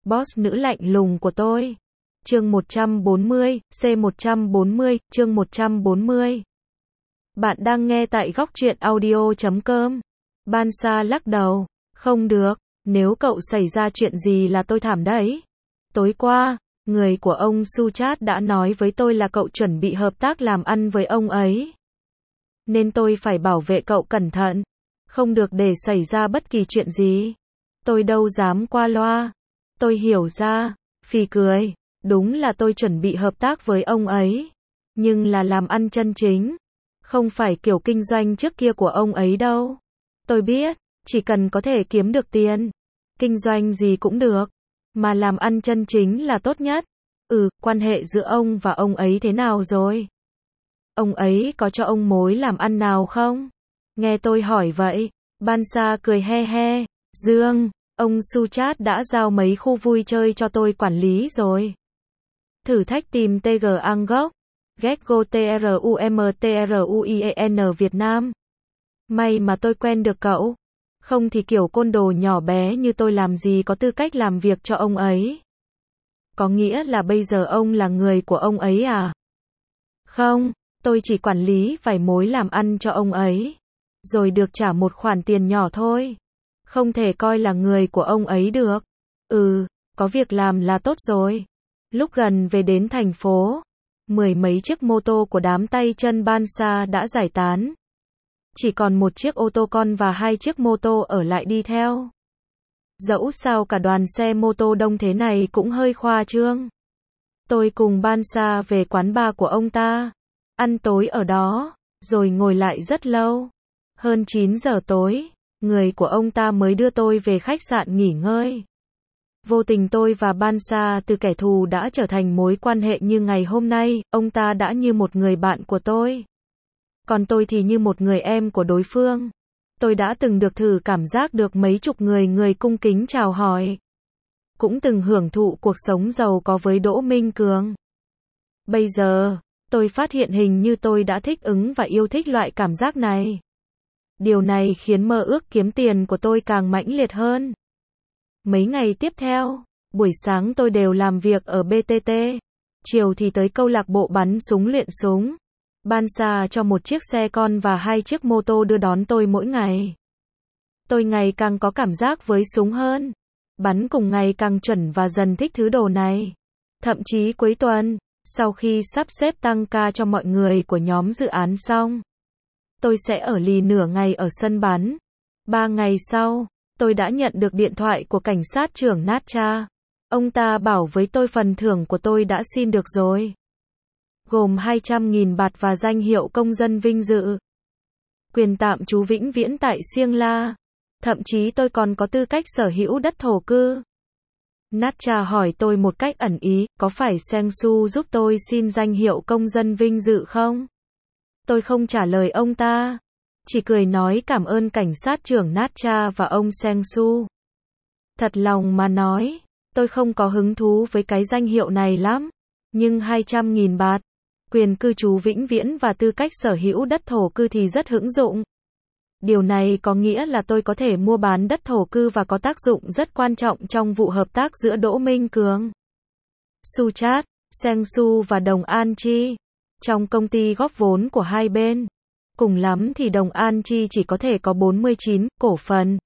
boss nữ lạnh lùng của tôi. Chương 140, C140, chương 140. Bạn đang nghe tại góc truyện audio.com. Ban Sa lắc đầu. Không được, nếu cậu xảy ra chuyện gì là tôi thảm đấy. Tối qua, người của ông Suchat đã nói với tôi là cậu chuẩn bị hợp tác làm ăn với ông ấy. Nên tôi phải bảo vệ cậu cẩn thận. Không được để xảy ra bất kỳ chuyện gì. Tôi đâu dám qua loa. Tôi hiểu ra. Phì cười. Đúng là tôi chuẩn bị hợp tác với ông ấy. Nhưng là làm ăn chân chính. Không phải kiểu kinh doanh trước kia của ông ấy đâu. Tôi biết, chỉ cần có thể kiếm được tiền. Kinh doanh gì cũng được. Mà làm ăn chân chính là tốt nhất. Quan hệ giữa ông và ông ấy thế nào rồi? Ông ấy có cho ông mối làm ăn nào không? Nghe tôi hỏi vậy, Ban Sa cười he he. Dương, ông Suchat đã giao mấy khu vui chơi cho tôi quản lý rồi. Thử thách tìm TG Angkor, Getgo TRUMTRUIEN Việt Nam. May mà tôi quen được cậu. Không thì kiểu côn đồ nhỏ bé như tôi làm gì có tư cách làm việc cho ông ấy. Có nghĩa là bây giờ ông là người của ông ấy à? Không, tôi chỉ quản lý vài mối làm ăn cho ông ấy. Rồi được trả một khoản tiền nhỏ thôi. Không thể coi là người của ông ấy được. Có việc làm là tốt rồi. Lúc gần về đến thành phố, mười mấy chiếc mô tô của đám tay chân Ban Sa đã giải tán. Chỉ còn một chiếc ô tô con và hai chiếc mô tô ở lại đi theo. Dẫu sao cả đoàn xe mô tô đông thế này cũng hơi khoa trương. Tôi cùng Ban Sa về quán bar của ông ta. Ăn tối ở đó, rồi ngồi lại rất lâu. Hơn 9 giờ tối, người của ông ta mới đưa tôi về khách sạn nghỉ ngơi. Vô tình tôi và Ban Sa từ kẻ thù đã trở thành mối quan hệ như ngày hôm nay, ông ta đã như một người bạn của tôi. Còn tôi thì như một người em của đối phương. Tôi đã từng được thử cảm giác được mấy chục người cung kính chào hỏi. Cũng từng hưởng thụ cuộc sống giàu có với Đỗ Minh Cường. Bây giờ, tôi phát hiện hình như tôi đã thích ứng và yêu thích loại cảm giác này. Điều này khiến mơ ước kiếm tiền của tôi càng mãnh liệt hơn. Mấy ngày tiếp theo, buổi sáng tôi đều làm việc ở BTT, chiều thì tới câu lạc bộ bắn súng luyện súng. Ban Sa cho một chiếc xe con và hai chiếc mô tô đưa đón tôi mỗi ngày. Tôi ngày càng có cảm giác với súng hơn. Bắn cùng ngày càng chuẩn và dần thích thứ đồ này. Thậm chí cuối tuần, sau khi sắp xếp tăng ca cho mọi người của nhóm dự án xong, tôi sẽ ở lì nửa ngày ở sân bắn. 3 ngày sau, tôi đã nhận được điện thoại của cảnh sát trưởng Natcha. Ông ta bảo với tôi phần thưởng của tôi đã xin được rồi. Gồm 200.000 bạt và danh hiệu công dân vinh dự. Quyền tạm trú vĩnh viễn tại Siêng La. Thậm chí tôi còn có tư cách sở hữu đất thổ cư. Natcha hỏi tôi một cách ẩn ý, có phải Seng Su giúp tôi xin danh hiệu công dân vinh dự không? Tôi không trả lời ông ta. Chỉ cười nói cảm ơn cảnh sát trưởng Natcha và ông Seng Su. Thật lòng mà nói, tôi không có hứng thú với cái danh hiệu này lắm. Nhưng 200.000 bạt, quyền cư trú vĩnh viễn và tư cách sở hữu đất thổ cư thì rất hữu dụng. Điều này có nghĩa là tôi có thể mua bán đất thổ cư và có tác dụng rất quan trọng trong vụ hợp tác giữa Đỗ Minh Cường, Suchat, Seng Su và Đồng An Chi. Trong công ty góp vốn của hai bên, cùng lắm thì Đồng An Chi chỉ có thể có 49 cổ phần.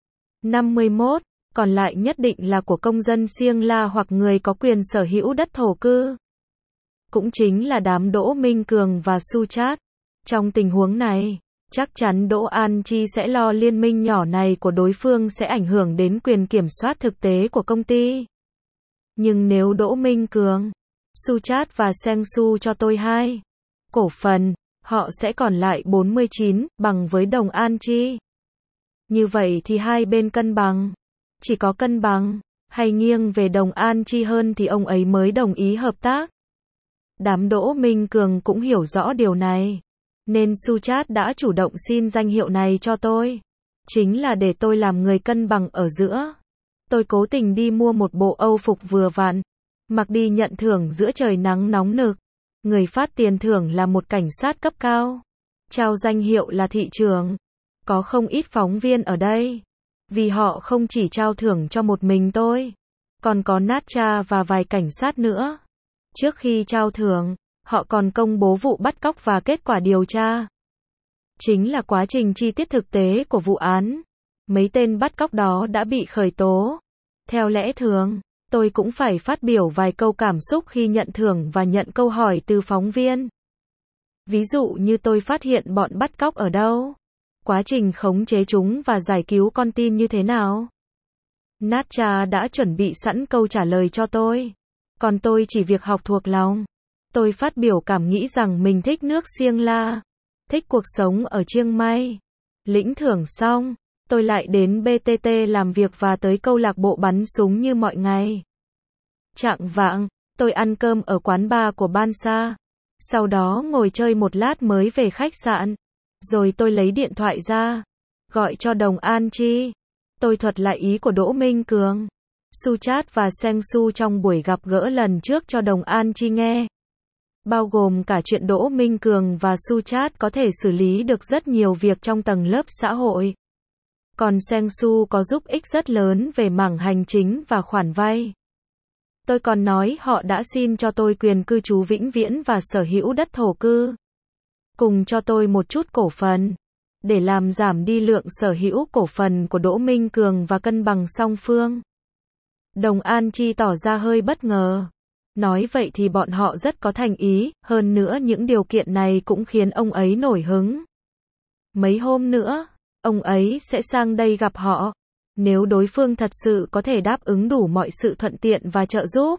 51, còn lại nhất định là của công dân Siêng La hoặc người có quyền sở hữu đất thổ cư. Cũng chính là đám Đỗ Minh Cường và Suchat. Trong tình huống này, chắc chắn Đỗ An Chi sẽ lo liên minh nhỏ này của đối phương sẽ ảnh hưởng đến quyền kiểm soát thực tế của công ty. Nhưng nếu Đỗ Minh Cường, Suchat và Seng Su cho tôi 2 cổ phần, họ sẽ còn lại 49, bằng với Đồng An Chi. Như vậy thì hai bên cân bằng. Chỉ có cân bằng, hay nghiêng về Đồng An Chi hơn thì ông ấy mới đồng ý hợp tác. Đám Đỗ Minh Cường cũng hiểu rõ điều này. Nên Suchat đã chủ động xin danh hiệu này cho tôi. Chính là để tôi làm người cân bằng ở giữa. Tôi cố tình đi mua một bộ Âu phục vừa vặn, mặc đi nhận thưởng giữa trời nắng nóng nực. Người phát tiền thưởng là một cảnh sát cấp cao. Trao danh hiệu là thị trưởng. Có không ít phóng viên ở đây. Vì họ không chỉ trao thưởng cho một mình tôi. còn có Natcha và vài cảnh sát nữa. Trước khi trao thưởng, họ còn công bố vụ bắt cóc và kết quả điều tra. Chính là quá trình chi tiết thực tế của vụ án. Mấy tên bắt cóc đó đã bị khởi tố. Theo lẽ thường, tôi cũng phải phát biểu vài câu cảm xúc khi nhận thưởng và nhận câu hỏi từ phóng viên. Ví dụ như tôi phát hiện bọn bắt cóc ở đâu, quá trình khống chế chúng và giải cứu con tin như thế nào. Natcha đã chuẩn bị sẵn câu trả lời cho tôi, còn tôi chỉ việc học thuộc lòng. Tôi phát biểu cảm nghĩ rằng mình thích nước Siêng La, thích cuộc sống ở Chiang Mai. Lĩnh thưởng xong, tôi lại đến BTT làm việc và tới câu lạc bộ bắn súng như mọi ngày. Chạng vạng, tôi ăn cơm ở quán bar của Bansa. Sau đó ngồi chơi một lát mới về khách sạn. Rồi tôi lấy điện thoại ra, gọi cho Đồng An Chi. Tôi thuật lại ý của Đỗ Minh Cường, Suchat và Seng Su trong buổi gặp gỡ lần trước cho Đồng An Chi nghe. Bao gồm cả chuyện Đỗ Minh Cường và Suchat có thể xử lý được rất nhiều việc trong tầng lớp xã hội. Còn Seng Su có giúp ích rất lớn về mảng hành chính và khoản vay. Tôi còn nói họ đã xin cho tôi quyền cư trú vĩnh viễn và sở hữu đất thổ cư. Cùng cho tôi một chút cổ phần, để làm giảm đi lượng sở hữu cổ phần của Đỗ Minh Cường và cân bằng song phương. Đồng An Chi tỏ ra hơi bất ngờ. Nói vậy thì bọn họ rất có thành ý, hơn nữa những điều kiện này cũng khiến ông ấy nổi hứng. Mấy hôm nữa, ông ấy sẽ sang đây gặp họ. Nếu đối phương thật sự có thể đáp ứng đủ mọi sự thuận tiện và trợ giúp,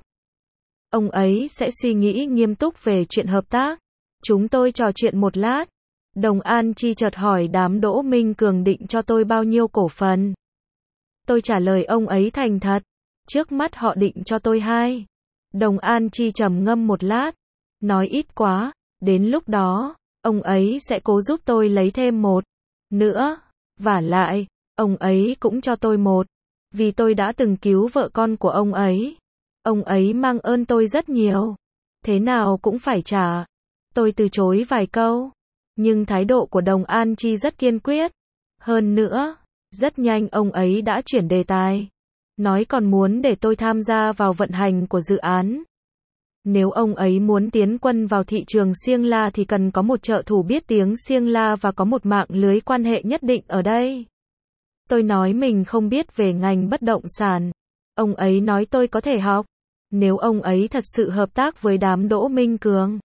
ông ấy sẽ suy nghĩ nghiêm túc về chuyện hợp tác. Chúng tôi trò chuyện một lát. Đồng An Chi chợt hỏi đám Đỗ Minh Cường định cho tôi bao nhiêu cổ phần. Tôi trả lời ông ấy thành thật. Trước mắt họ định cho tôi 2. Đồng An Chi trầm ngâm một lát, nói ít quá, đến lúc đó, ông ấy sẽ cố giúp tôi lấy thêm 1 nữa. Vả lại, ông ấy cũng cho tôi 1, vì tôi đã từng cứu vợ con của ông ấy. Ông ấy mang ơn tôi rất nhiều. Thế nào cũng phải trả. Tôi từ chối vài câu, nhưng thái độ của Đồng An Chi rất kiên quyết. Hơn nữa, rất nhanh ông ấy đã chuyển đề tài. Nói còn muốn để tôi tham gia vào vận hành của dự án. Nếu ông ấy muốn tiến quân vào thị trường Siêng La thì cần có một trợ thủ biết tiếng Siêng La và có một mạng lưới quan hệ nhất định ở đây. Tôi nói mình không biết về ngành bất động sản. Ông ấy nói tôi có thể học, nếu ông ấy thật sự hợp tác với đám Đỗ Minh Cường.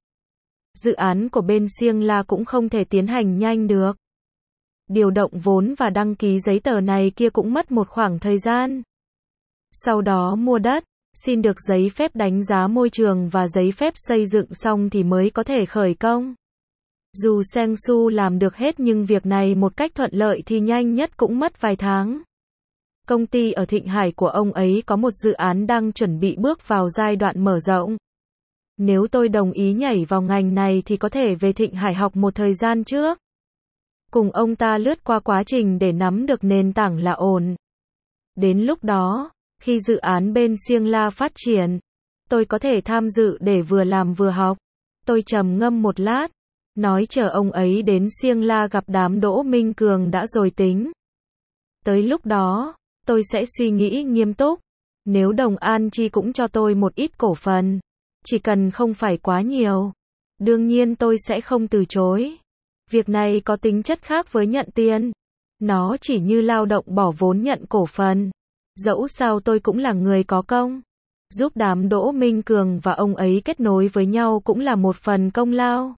Dự án của bên Siêng La cũng không thể tiến hành nhanh được. Điều động vốn và đăng ký giấy tờ này kia cũng mất một khoảng thời gian. Sau đó mua đất, xin được giấy phép đánh giá môi trường và giấy phép xây dựng xong thì mới có thể khởi công. Dù Seng Su làm được hết nhưng việc này một cách thuận lợi thì nhanh nhất cũng mất vài tháng. Công ty ở Thịnh Hải của ông ấy có một dự án đang chuẩn bị bước vào giai đoạn mở rộng. Nếu tôi đồng ý nhảy vào ngành này thì có thể về Thịnh Hải học một thời gian trước. Cùng ông ta lướt qua quá trình để nắm được nền tảng là ổn. Đến lúc đó, khi dự án bên Siêng La phát triển, tôi có thể tham dự để vừa làm vừa học. Tôi trầm ngâm một lát, nói chờ ông ấy đến Siêng La gặp đám Đỗ Minh Cường đã rồi tính. Tới lúc đó, tôi sẽ suy nghĩ nghiêm túc. Nếu Đồng An Chi cũng cho tôi một ít cổ phần, chỉ cần không phải quá nhiều, đương nhiên tôi sẽ không từ chối. Việc này có tính chất khác với nhận tiền. Nó chỉ như lao động bỏ vốn nhận cổ phần. Dẫu sao tôi cũng là người có công. Giúp đám Đỗ Minh Cường và ông ấy kết nối với nhau cũng là một phần công lao.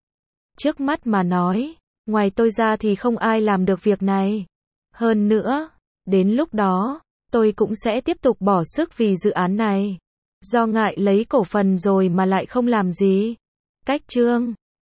Trước mắt mà nói, ngoài tôi ra thì không ai làm được việc này. Hơn nữa, đến lúc đó, tôi cũng sẽ tiếp tục bỏ sức vì dự án này. Do ngại lấy cổ phần rồi mà lại không làm gì. Cách chương